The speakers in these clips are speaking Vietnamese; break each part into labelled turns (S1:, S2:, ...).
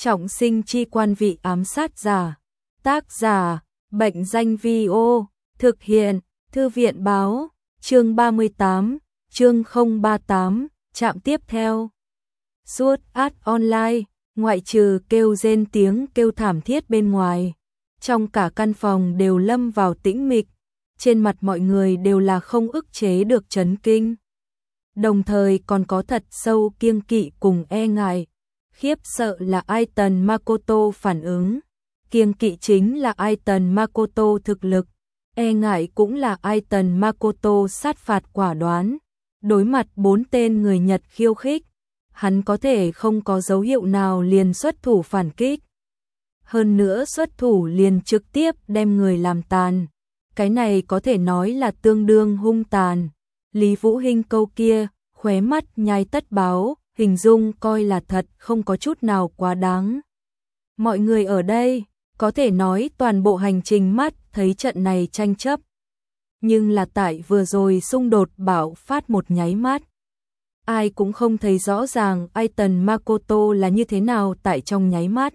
S1: Trọng sinh chi quan vị ám sát giả. Tác giả, Bệnh danh Vi-ô, thực hiện, Thư viện báo, chương 38, chương 038, trạm tiếp theo. Suốt ad online, ngoại trừ kêu rên tiếng kêu thảm thiết bên ngoài, trong cả căn phòng đều lâm vào tĩnh mịch, trên mặt mọi người đều là không ức chế được chấn kinh. Đồng thời còn có thật sâu kiêng kỵ cùng e ngại. Khiếp sợ là Aiton Makoto phản ứng, kiêng kỵ chính là Aiton Makoto thực lực, e ngại cũng là Aiton Makoto sát phạt quả đoán. Đối mặt 4 tên người Nhật khiêu khích, hắn có thể không có dấu hiệu nào liền xuất thủ phản kích. Hơn nữa xuất thủ liền trực tiếp đem người làm tàn. Cái này có thể nói là tương đương hung tàn. Lý Vũ Hinh câu kia, khóe mắt nhai tất báo, hình dung coi là thật không có chút nào quá đáng. Mọi người ở đây, có thể nói toàn bộ hành trình mắt thấy trận này tranh chấp. Nhưng là tại vừa rồi xung đột bạo phát một nháy mắt. Ai cũng không thấy rõ ràng Aiton Makoto là như thế nào tại trong nháy mắt.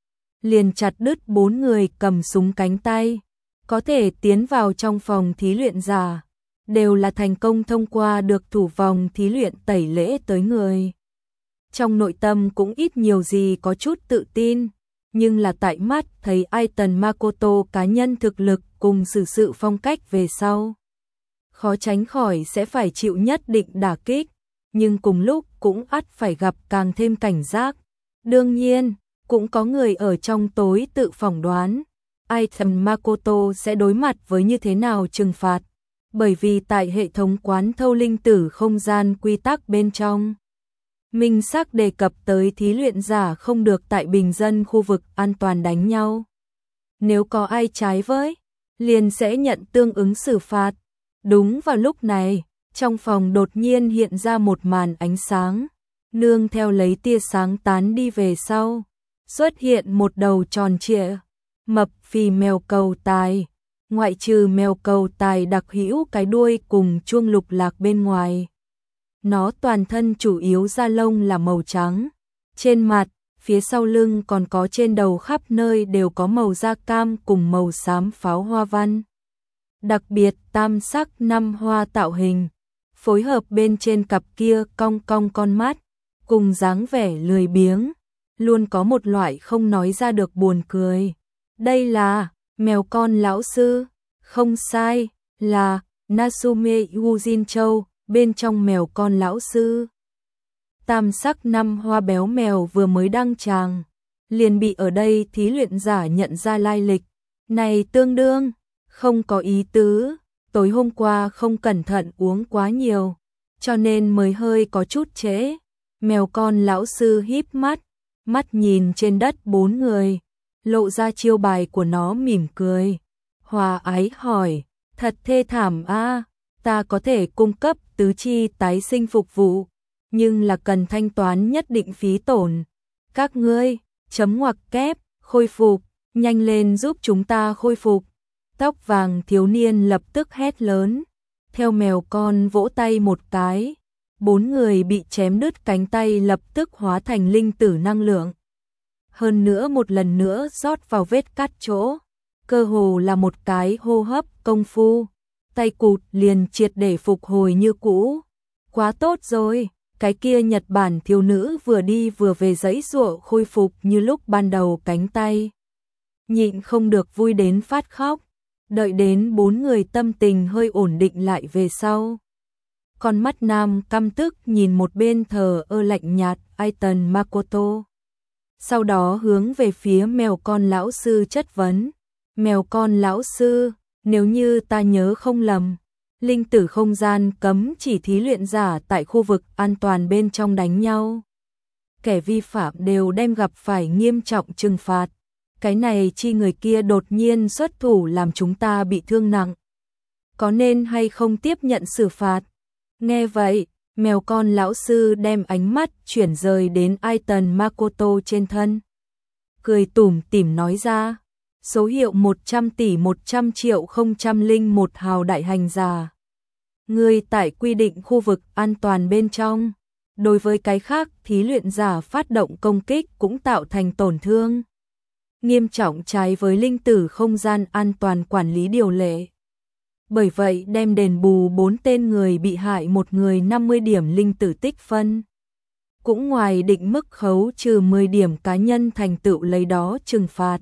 S1: Liền chặt đứt 4 người cầm súng cánh tay, có thể tiến vào trong phòng thí luyện giả, đều là thành công thông qua được thủ vòng thí luyện tẩy lễ tới người. Trong nội tâm cũng ít nhiều gì có chút tự tin, nhưng là tại mắt thấy Aiton Makoto cá nhân thực lực cùng xử sự phong cách về sau, khó tránh khỏi sẽ phải chịu nhất định đả kích, nhưng cùng lúc cũng ắt phải gặp càng thêm cảnh giác. Đương nhiên, cũng có người ở trong tối tự phỏng đoán Aiton Makoto sẽ đối mặt với như thế nào trừng phạt, bởi vì tại hệ thống quán thâu linh tử không gian quy tắc bên trong, minh xác đề cập tới thí luyện giả không được tại bình dân khu vực an toàn đánh nhau. Nếu có ai trái với, liền sẽ nhận tương ứng xử phạt. Đúng vào lúc này, trong phòng đột nhiên hiện ra một màn ánh sáng, nương theo lấy tia sáng tán đi về sau, xuất hiện một đầu tròn trịa, mập phì mèo cầu tài, ngoại trừ mèo cầu tài đặc hữu cái đuôi cùng chuông lục lạc bên ngoài. Nó toàn thân chủ yếu da lông là màu trắng, trên mặt, phía sau lưng còn có trên đầu khắp nơi đều có màu da cam cùng màu xám pháo hoa văn. Đặc biệt tam sắc 5 hoa tạo hình, phối hợp bên trên cặp kia cong cong con mắt, cùng dáng vẻ lười biếng, luôn có một loại không nói ra được buồn cười. Đây là mèo con lão sư, không sai, là Natsume Yujincho, bên trong mèo con lão sư. Tam sắc 5 hoa béo mèo vừa mới đăng tràng, liền bị ở đây thí luyện giả nhận ra lai lịch. Này tương đương, không có ý tứ, tối hôm qua không cẩn thận uống quá nhiều, cho nên mới hơi có chút trễ. Mèo con lão sư híp mắt, mắt nhìn trên đất 4 người, lộ ra chiêu bài của nó mỉm cười. Hòa ái hỏi, thật thê thảm a, ta có thể cung cấp tứ chi tái sinh phục vụ, nhưng là cần thanh toán nhất định phí tổn. Các ngươi, chấm ngoặc kép, khôi phục, nhanh lên giúp chúng ta khôi phục. Tóc vàng thiếu niên lập tức hét lớn, theo mèo con vỗ tay một cái, 4 người bị chém đứt cánh tay lập tức hóa thành linh tử năng lượng. Hơn nữa một lần nữa rót vào vết cắt chỗ, cơ hồ là một cái hô hấp công phu, tay cụt liền triệt để phục hồi như cũ. Quá tốt rồi, cái kia Nhật Bản thiếu nữ vừa đi vừa về giãy giụa khôi phục như lúc ban đầu cánh tay. Nhịn không được vui đến phát khóc, đợi đến 4 người tâm tình hơi ổn định lại về sau. Con mắt nam căm tức nhìn một bên thờ ơ lạnh nhạt Aiton Makoto. Sau đó hướng về phía mèo con lão sư chất vấn. Mèo con lão sư, nếu như ta nhớ không lầm, linh tử không gian cấm chỉ thí luyện giả tại khu vực an toàn bên trong đánh nhau. Kẻ vi phạm đều đem gặp phải nghiêm trọng trừng phạt. Cái này chi người kia đột nhiên xuất thủ làm chúng ta bị thương nặng. Có nên hay không tiếp nhận xử phạt? Nghe vậy, mèo con lão sư đem ánh mắt chuyển rời đến Aiton Makoto trên thân. Cười tủm tỉm nói ra, số hiệu 100 tỷ 100 triệu 001 hào đại hành giả. Ngươi tại quy định khu vực an toàn bên trong, Đối với cái khác, thí luyện giả phát động công kích cũng tạo thành tổn thương nghiêm trọng trái với linh tử không gian an toàn quản lý điều lệ. Bởi vậy đem đền bù 4 tên người bị hại một người 50 điểm linh tử tích phân. Cũng ngoài định mức khấu trừ 10 điểm cá nhân thành tựu lấy đó trừng phạt.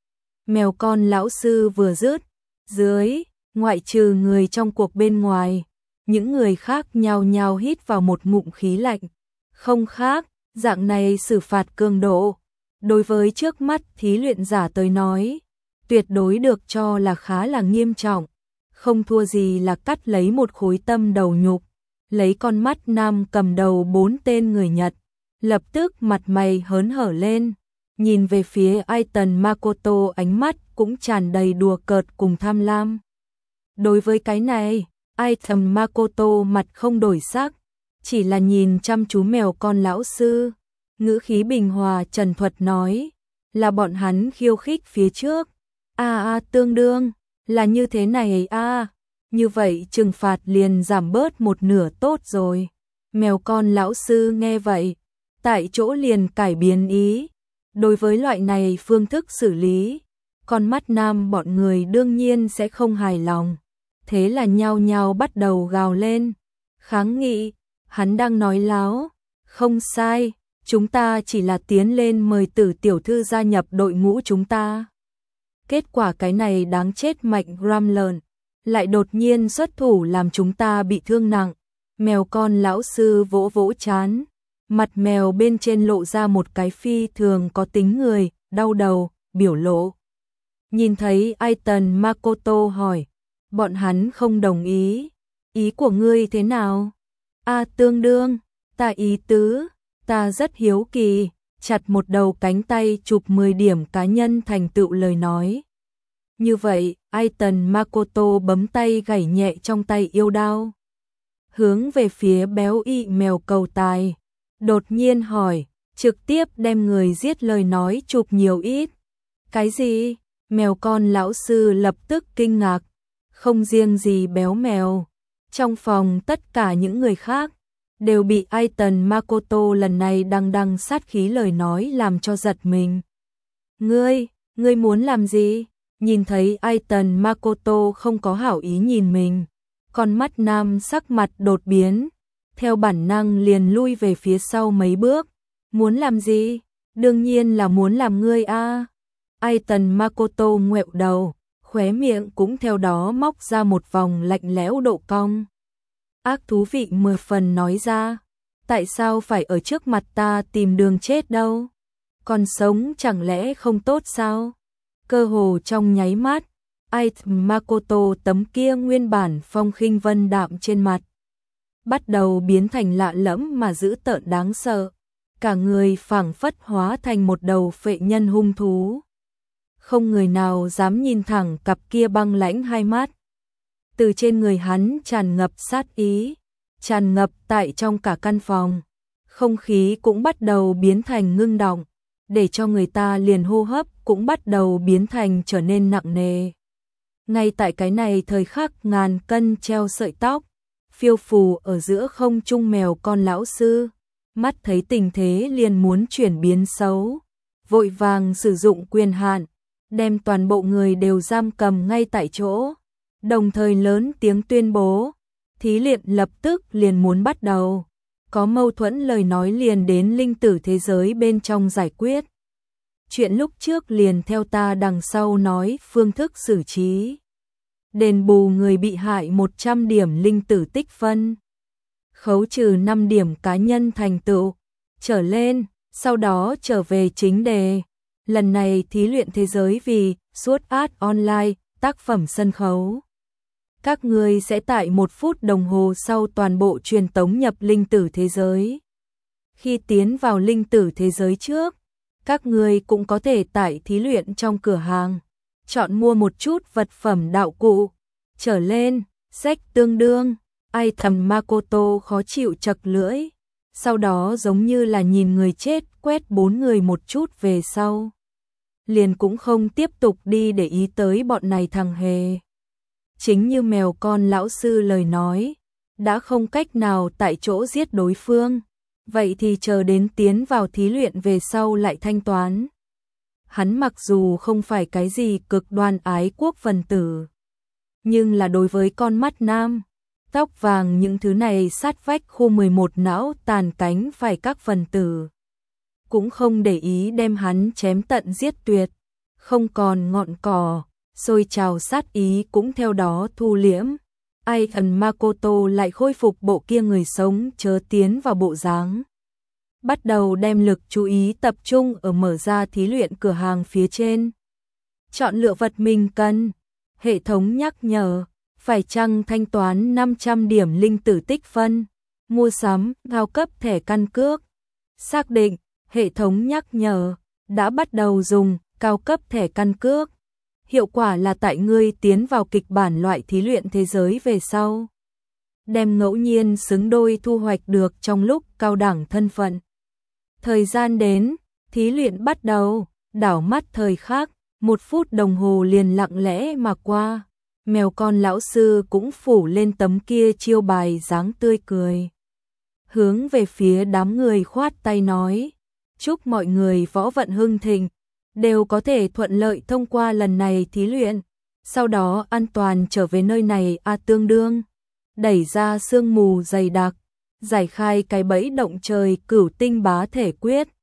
S1: Mèo con lão sư vừa dứt, dưới, ngoại trừ người trong cuộc bên ngoài, những người khác nhao nhao hít vào một ngụm khí lạnh. Không khác, dạng này xử phạt cường độ. Đối với trước mắt thí luyện giả tới nói, tuyệt đối được cho là khá là nghiêm trọng, không thua gì là cắt lấy một khối tâm đầu nhục. Lấy con mắt nam cầm đầu 4 tên người Nhật, lập tức mặt mày hớn hở lên, nhìn về phía Aiton Makoto ánh mắt cũng tràn đầy đùa cợt cùng tham lam. Đối với cái này, Aiton Makoto mặt không đổi sắc, chỉ là nhìn chăm chú mèo con lão sư, ngữ khí bình hòa trần thuật nói, là bọn hắn khiêu khích phía trước. Tương đương, là như thế này như vậy trừng phạt liền giảm bớt một nửa tốt rồi. Mèo con lão sư nghe vậy, tại chỗ liền cải biến ý. Đối với loại này phương thức xử lý, con mắt nam bọn người đương nhiên sẽ không hài lòng. Thế là nhao nhao bắt đầu gào lên, kháng nghị, hắn đang nói láo, không sai, chúng ta chỉ là tiến lên mời Tử tiểu thư gia nhập đội ngũ chúng ta. Kết quả cái này đáng chết mạnh Ramlern lại đột nhiên xuất thủ làm chúng ta bị thương nặng. Mèo con lão sư vỗ vỗ trán, mặt mèo bên trên lộ ra một cái phi thường có tính người, đau đầu, biểu lộ. Nhìn thấy Aiton Makoto hỏi, bọn hắn không đồng ý. Ý của ngươi thế nào? Tương đương, ta ý tứ, ta rất hiếu kỳ, chặt một đầu cánh tay chụp 10 điểm cá nhân thành tựu lời nói. Như vậy, Aiton Makoto bấm tay gảy nhẹ trong tay yêu đao. Hướng về phía béo ị mèo cầu tài. Đột nhiên hỏi, trực tiếp đem người giết lời nói chụp nhiều ít. Cái gì? Mèo con lão sư lập tức kinh ngạc. Không riêng gì béo mèo. Trong phòng tất cả những người khác đều bị Aiton Makoto lần này đằng sát khí lời nói làm cho giật mình. Ngươi muốn làm gì? Nhìn thấy Aiton Makoto không có hảo ý nhìn mình, con mắt nam sắc mặt đột biến, theo bản năng liền lui về phía sau mấy bước. Muốn làm gì? Đương nhiên là muốn làm ngươi Aiton Makoto ngoẹo đầu, khóe miệng cũng theo đó móc ra một vòng lạnh lẽo độ cong. Ác thú vị 10 phần nói ra, tại sao phải ở trước mặt ta tìm đường chết đâu? Còn sống chẳng lẽ không tốt sao? Cơ hồ trong nháy mắt, Aiton Makoto tấm kia nguyên bản phong khinh vân đạm trên mặt bắt đầu biến thành lạ lẫm mà dữ tợn đáng sợ, cả người phảng phất hóa thành một đầu phệ nhân hung thú. Không người nào dám nhìn thẳng cặp kia băng lãnh hai mắt. Từ trên người hắn tràn ngập sát ý, tràn ngập tại trong cả căn phòng. Không khí cũng bắt đầu biến thành ngưng đọng, để cho người ta liền hô hấp cũng bắt đầu biến thành trở nên nặng nề. Ngay tại cái này thời khắc ngàn cân treo sợi tóc, phiêu phù ở giữa không trung mèo con lão sư, mắt thấy tình thế liền muốn chuyển biến xấu, vội vàng sử dụng quyền hạn, đem toàn bộ người đều giam cầm ngay tại chỗ, đồng thời lớn tiếng tuyên bố, thí luyện lập tức liền muốn bắt đầu. Có mâu thuẫn lời nói liền đến linh tử thế giới bên trong giải quyết. Chuyện lúc trước liền theo ta đằng sau nói phương thức xử trí. Đền bù người bị hại 100 điểm linh tử tích phân. Khấu trừ 5 điểm cá nhân thành tựu. Trở lên, sau đó trở về chính đề. Lần này thí luyện thế giới vì Sword Art Online, tác phẩm sân khấu. Các người sẽ tại 1 phút đồng hồ sau toàn bộ truyền tống nhập linh tử thế giới. Khi tiến vào linh tử thế giới trước, các người cũng có thể tại thí luyện trong cửa hàng, chọn mua một chút vật phẩm đạo cụ. Trở lên, sách tương đương, Aiton Makoto khó chịu chật lưỡi, sau đó giống như là nhìn người chết quét 4 người một chút về sau. Liền cũng không tiếp tục đi để ý tới bọn này thằng hề. Chính như mèo con lão sư lời nói, đã không cách nào tại chỗ giết đối phương, vậy thì chờ đến tiến vào thí luyện về sau lại thanh toán. Hắn mặc dù không phải cái gì cực đoan ái quốc phần tử, nhưng là đối với con mắt nam, tóc vàng những thứ này sát vách khu 11 não tàn cánh phải các phần tử, cũng không để ý đem hắn chém tận giết tuyệt, không còn ngọn cỏ, sôi trào sát ý cũng theo đó thu liễm. Ai thần Makoto lại khôi phục bộ kia người sống chớ tiến vào bộ dáng. Bắt đầu đem lực chú ý tập trung ở mở ra thí luyện cửa hàng phía trên. Chọn lựa vật mình cần. Hệ thống nhắc nhở, phải chăng thanh toán 500 điểm linh tử tích phân. Mua sắm, cao cấp thẻ căn cước. Xác định, hệ thống nhắc nhở, đã bắt đầu dùng, cao cấp thẻ căn cước. Hiệu quả là tại ngươi tiến vào kịch bản loại thí luyện thế giới về sau. Đem ngẫu nhiên xứng đôi thu hoạch được trong lúc cao đẳng thân phận. Thời gian đến, thí luyện bắt đầu, đảo mắt thời khắc, 1 phút đồng hồ liền lặng lẽ mà qua. Mèo con lão sư cũng phủ lên tấm kia chiêu bài dáng tươi cười. Hướng về phía đám người khoát tay nói, chúc mọi người võ vận hưng thịnh, đều có thể thuận lợi thông qua lần này thí luyện, sau đó an toàn trở về nơi này tương đương. Đẩy ra sương mù dày đặc, giải khai cái bẫy động trời cửu tinh bá thể quyết.